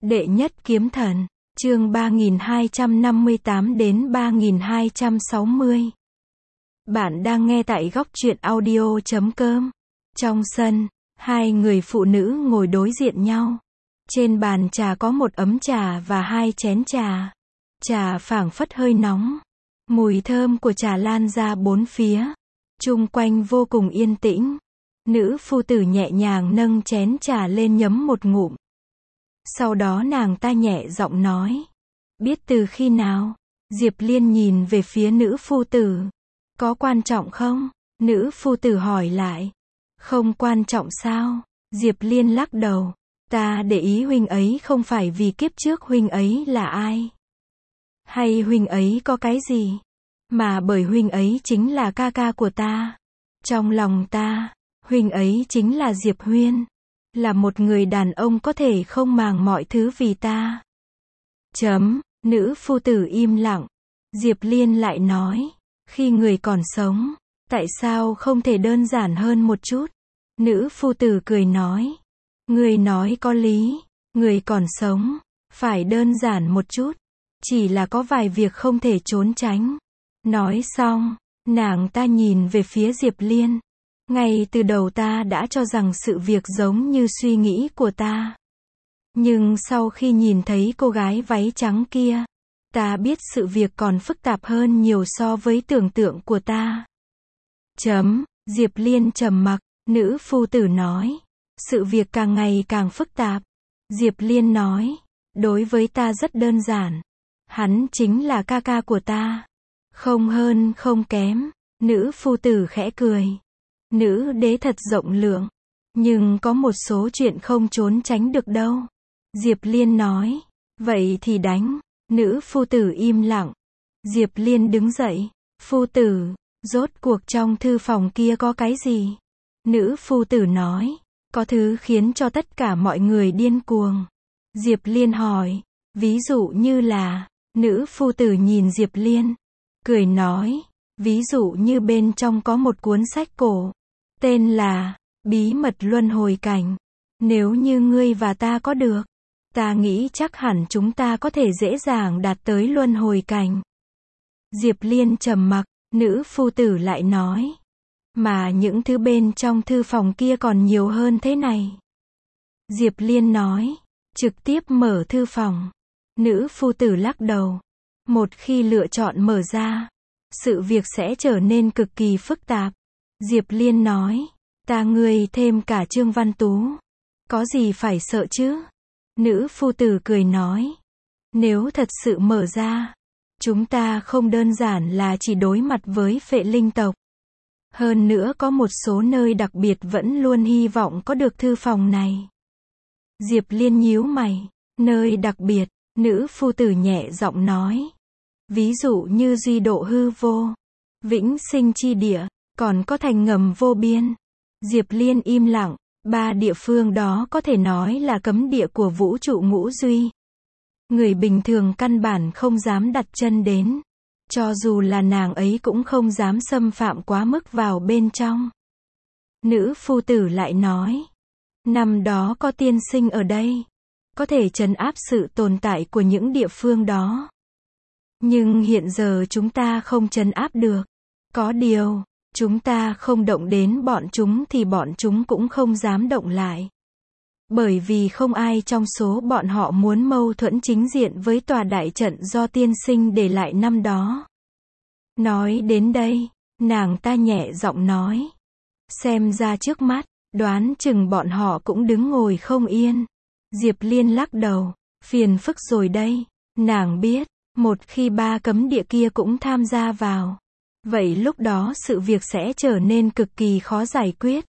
Đệ nhất kiếm thần, chương 3258 đến 3260. Bạn đang nghe tại góc truyện audio.com. Trong sân, hai người phụ nữ ngồi đối diện nhau. Trên bàn trà có một ấm trà và hai chén trà. Trà phảng phất hơi nóng. Mùi thơm của trà lan ra bốn phía. Chung quanh vô cùng yên tĩnh. Nữ phu tử nhẹ nhàng nâng chén trà lên nhấm một ngụm. Sau đó nàng ta nhẹ giọng nói. Biết từ khi nào? Diệp Liên nhìn về phía nữ phu tử. Có quan trọng không? Nữ phu tử hỏi lại. Không quan trọng sao? Diệp Liên lắc đầu. Ta để ý huynh ấy không phải vì kiếp trước huynh ấy là ai. Hay huynh ấy có cái gì. Mà bởi huynh ấy chính là ca ca của ta. Trong lòng ta, huynh ấy chính là Diệp Huyên. Là một người đàn ông có thể không màng mọi thứ vì ta. Nữ phu tử im lặng. Diệp Liên lại nói. Khi người còn sống, tại sao không thể đơn giản hơn một chút? Nữ phu tử cười nói. Người nói có lý. Người còn sống, phải đơn giản một chút. Chỉ là có vài việc không thể trốn tránh. Nói xong, nàng ta nhìn về phía Diệp Liên. Ngay từ đầu ta đã cho rằng sự việc giống như suy nghĩ của ta. Nhưng sau khi nhìn thấy cô gái váy trắng kia, ta biết sự việc còn phức tạp hơn nhiều so với tưởng tượng của ta. Diệp Liên trầm mặc, nữ phu tử nói. Sự việc càng ngày càng phức tạp. Diệp Liên nói. Đối với ta rất đơn giản. Hắn chính là ca ca của ta. Không hơn không kém. Nữ phu tử khẽ cười. Nữ đế thật rộng lượng. Nhưng có một số chuyện không trốn tránh được đâu. Diệp Liên nói. Vậy thì đánh. Nữ phu tử im lặng. Diệp Liên đứng dậy. Phu tử, rốt cuộc trong thư phòng kia có cái gì? Nữ phu tử nói. Có thứ khiến cho tất cả mọi người điên cuồng. Diệp Liên hỏi. Ví dụ như là. Nữ phu tử nhìn Diệp Liên. Cười nói. Ví dụ như bên trong có một cuốn sách cổ. Tên là. Bí mật luân hồi cảnh. Nếu như ngươi và ta có được. Ta nghĩ chắc hẳn chúng ta có thể dễ dàng đạt tới luân hồi cảnh. Diệp Liên trầm mặc. Nữ phu tử lại nói. Mà những thứ bên trong thư phòng kia còn nhiều hơn thế này. Diệp Liên nói. Trực tiếp mở thư phòng. Nữ phu tử lắc đầu. Một khi lựa chọn mở ra, sự việc sẽ trở nên cực kỳ phức tạp. Diệp Liên nói. Ta ngươi thêm cả Trương Văn Tú. Có gì phải sợ chứ? Nữ phu tử cười nói. Nếu thật sự mở ra, chúng ta không đơn giản là chỉ đối mặt với phệ linh tộc. Hơn nữa có một số nơi đặc biệt vẫn luôn hy vọng có được thư phòng này. Diệp Liên nhíu mày. Nơi đặc biệt, nữ phu tử nhẹ giọng nói. Ví dụ như duy độ hư vô, vĩnh sinh chi địa, còn có thành ngầm vô biên. Diệp Liên im lặng. Ba địa phương đó có thể nói là cấm địa của vũ trụ ngũ duy. Người bình thường căn bản không dám đặt chân đến. Cho dù là nàng ấy cũng không dám xâm phạm quá mức vào bên trong. Nữ phu tử lại nói. Năm đó có tiên sinh ở đây. Có thể trấn áp sự tồn tại của những địa phương đó. Nhưng hiện giờ chúng ta không trấn áp được. Có điều, chúng ta không động đến bọn chúng thì bọn chúng cũng không dám động lại. Bởi vì không ai trong số bọn họ muốn mâu thuẫn chính diện với tòa đại trận do tiên sinh để lại năm đó. Nói đến đây, nàng ta nhẹ giọng nói. Xem ra trước mắt, đoán chừng bọn họ cũng đứng ngồi không yên. Diệp Liên lắc đầu. Phiền phức rồi đây. Nàng biết, một khi ba cấm địa kia cũng tham gia vào. Vậy lúc đó sự việc sẽ trở nên cực kỳ khó giải quyết.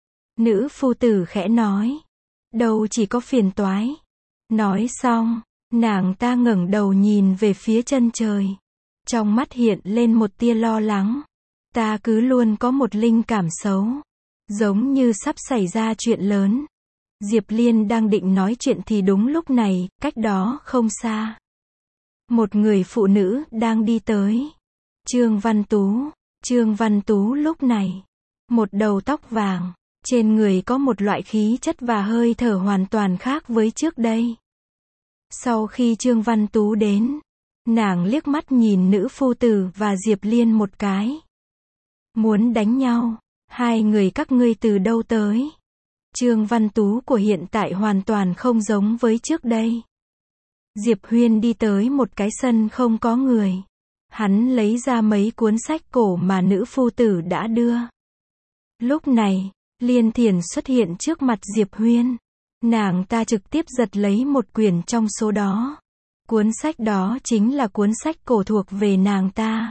Nữ phu tử khẽ nói. Đâu chỉ có phiền toái. Nói xong, nàng ta ngẩng đầu nhìn về phía chân trời. Trong mắt hiện lên một tia lo lắng. Ta cứ luôn có một linh cảm xấu. Giống như sắp xảy ra chuyện lớn. Diệp Liên đang định nói chuyện thì đúng lúc này, cách đó không xa. Một người phụ nữ đang đi tới. Trương Văn Tú. Trương Văn Tú lúc này. Một đầu tóc vàng. Trên người có một loại khí chất và hơi thở hoàn toàn khác với trước đây. Sau khi Trương Văn Tú đến, nàng liếc mắt nhìn nữ phu tử và Diệp Liên một cái. Muốn đánh nhau, hai người các ngươi từ đâu tới? Trương Văn Tú của hiện tại hoàn toàn không giống với trước đây. Diệp Huyên đi tới một cái sân không có người. Hắn lấy ra mấy cuốn sách cổ mà nữ phu tử đã đưa. Lúc này, Liên Thiển xuất hiện trước mặt Diệp Huyên. Nàng ta trực tiếp giật lấy một quyển trong số đó. Cuốn sách đó chính là cuốn sách cổ thuộc về nàng ta.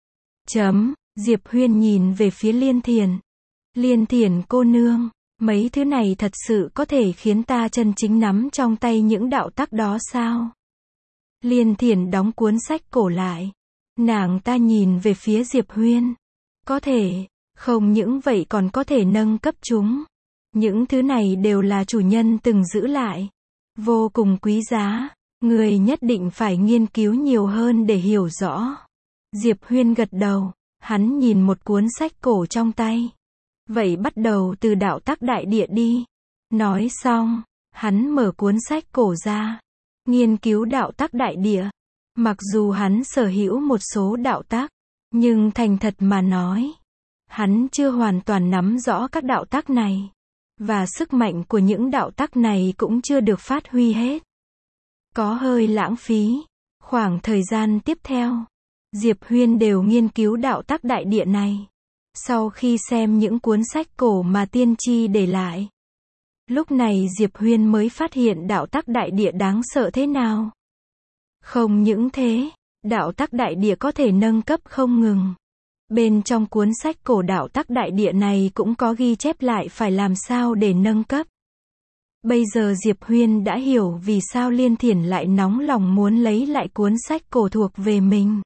Diệp Huyên nhìn về phía Liên Thiển. Liên Thiển cô nương, mấy thứ này thật sự có thể khiến ta chân chính nắm trong tay những đạo tắc đó sao? Liên Thiển đóng cuốn sách cổ lại. Nàng ta nhìn về phía Diệp Huyên. Có thể, không những vậy còn có thể nâng cấp chúng. Những thứ này đều là chủ nhân từng giữ lại. Vô cùng quý giá. Người nhất định phải nghiên cứu nhiều hơn để hiểu rõ. Diệp Huyên gật đầu. Hắn nhìn một cuốn sách cổ trong tay. Vậy bắt đầu từ đạo tắc đại địa đi. Nói xong, hắn mở cuốn sách cổ ra. Nghiên cứu đạo tắc đại địa. Mặc dù hắn sở hữu một số đạo tắc, nhưng thành thật mà nói, hắn chưa hoàn toàn nắm rõ các đạo tắc này. Và sức mạnh của những đạo tắc này cũng chưa được phát huy hết. Có hơi lãng phí. Khoảng thời gian tiếp theo, Diệp Huyên đều nghiên cứu đạo tắc đại địa này. Sau khi xem những cuốn sách cổ mà tiên tri để lại, lúc này Diệp Huyên mới phát hiện đạo tắc đại địa đáng sợ thế nào. Không những thế, đạo tắc đại địa có thể nâng cấp không ngừng. Bên trong cuốn sách cổ đạo tắc đại địa này cũng có ghi chép lại phải làm sao để nâng cấp. Bây giờ Diệp Huyên đã hiểu vì sao Liên Thiển lại nóng lòng muốn lấy lại cuốn sách cổ thuộc về mình.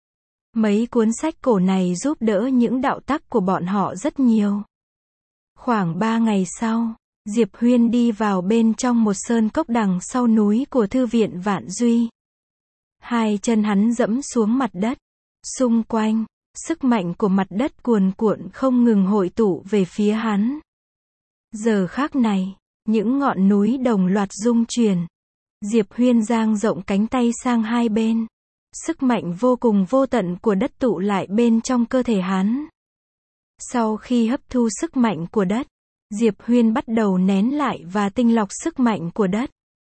Mấy cuốn sách cổ này giúp đỡ những đạo tắc của bọn họ rất nhiều. Khoảng 3 ngày sau, Diệp Huyên đi vào bên trong một sơn cốc đằng sau núi của Thư viện Vạn Duy. Hai chân hắn dẫm xuống mặt đất. Xung quanh, sức mạnh của mặt đất cuồn cuộn không ngừng hội tụ về phía hắn. Giờ khắc này, những ngọn núi đồng loạt rung chuyển. Diệp Huyên dang rộng cánh tay sang hai bên. Sức mạnh vô cùng vô tận của đất tụ lại bên trong cơ thể hắn. Sau khi hấp thu sức mạnh của đất, Diệp Huyên bắt đầu nén lại và tinh lọc sức mạnh của đất.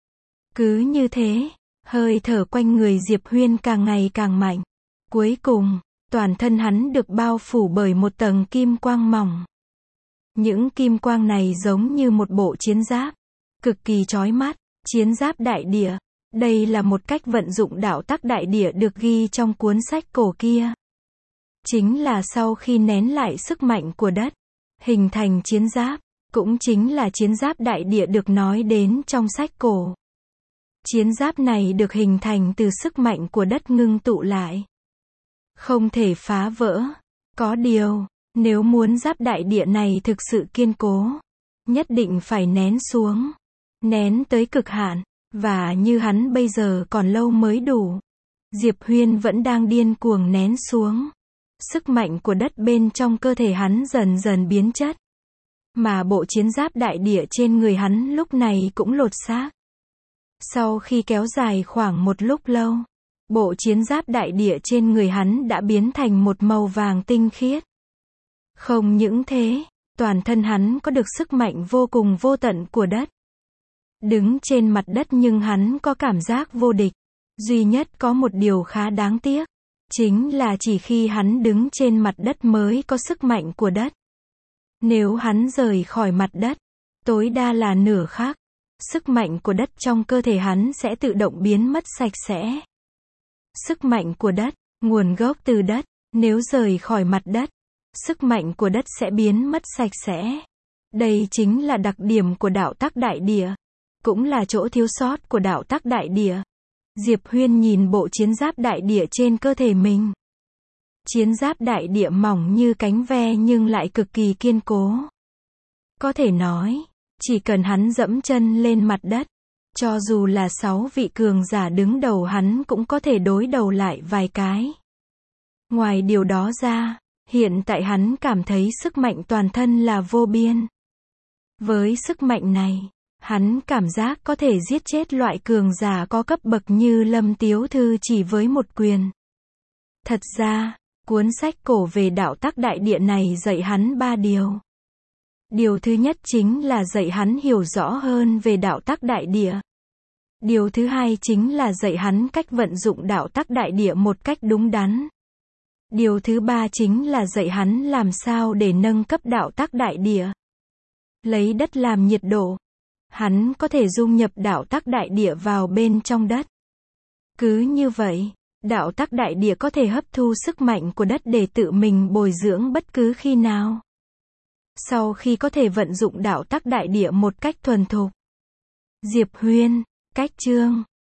Cứ như thế, hơi thở quanh người Diệp Huyên càng ngày càng mạnh. Cuối cùng, toàn thân hắn được bao phủ bởi một tầng kim quang mỏng. Những kim quang này giống như một bộ chiến giáp, cực kỳ chói mắt, chiến giáp đại địa. Đây là một cách vận dụng đạo tắc đại địa được ghi trong cuốn sách cổ kia. Chính là sau khi nén lại sức mạnh của đất, hình thành chiến giáp, cũng chính là chiến giáp đại địa được nói đến trong sách cổ. Chiến giáp này được hình thành từ sức mạnh của đất ngưng tụ lại. Không thể phá vỡ. Có điều, nếu muốn giáp đại địa này thực sự kiên cố, nhất định phải nén xuống. Nén tới cực hạn. Và như hắn bây giờ còn lâu mới đủ. Diệp Huyên vẫn đang điên cuồng nén xuống. Sức mạnh của đất bên trong cơ thể hắn dần dần biến chất. Mà bộ chiến giáp đại địa trên người hắn lúc này cũng lột xác. Sau khi kéo dài khoảng một lúc lâu, bộ chiến giáp đại địa trên người hắn đã biến thành một màu vàng tinh khiết. Không những thế, toàn thân hắn có được sức mạnh vô cùng vô tận của đất. Đứng trên mặt đất nhưng hắn có cảm giác vô địch. Duy nhất có một điều khá đáng tiếc, chính là chỉ khi hắn đứng trên mặt đất mới có sức mạnh của đất. Nếu hắn rời khỏi mặt đất, tối đa là nửa khắc, sức mạnh của đất trong cơ thể hắn sẽ tự động biến mất sạch sẽ. Sức mạnh của đất, nguồn gốc từ đất, nếu rời khỏi mặt đất, sức mạnh của đất sẽ biến mất sạch sẽ. Đây chính là đặc điểm của đạo tắc đại địa. Cũng là chỗ thiếu sót của đạo tắc đại địa. Diệp Huyên nhìn bộ chiến giáp đại địa trên cơ thể mình. Chiến giáp đại địa mỏng như cánh ve nhưng lại cực kỳ kiên cố. Có thể nói, chỉ cần hắn dẫm chân lên mặt đất, cho dù là 6 vị cường giả đứng đầu hắn cũng có thể đối đầu lại vài cái. Ngoài điều đó ra, hiện tại hắn cảm thấy sức mạnh toàn thân là vô biên. Với sức mạnh này, Hắn cảm giác có thể giết chết loại cường giả có cấp bậc như Lâm Tiếu Thư chỉ với một quyền. Thật ra, cuốn sách cổ về đạo tắc đại địa này dạy hắn 3 điều. Điều thứ nhất chính là dạy hắn hiểu rõ hơn về đạo tắc đại địa. Điều thứ hai chính là dạy hắn cách vận dụng đạo tắc đại địa một cách đúng đắn. Điều thứ ba chính là dạy hắn làm sao để nâng cấp đạo tắc đại địa. Lấy đất làm nhiệt độ. Hắn có thể dung nhập đạo tắc đại địa vào bên trong đất. Cứ như vậy, đạo tắc đại địa có thể hấp thu sức mạnh của đất để tự mình bồi dưỡng bất cứ khi nào. Sau khi có thể vận dụng đạo tắc đại địa một cách thuần thục. Diệp Huyên, cách chương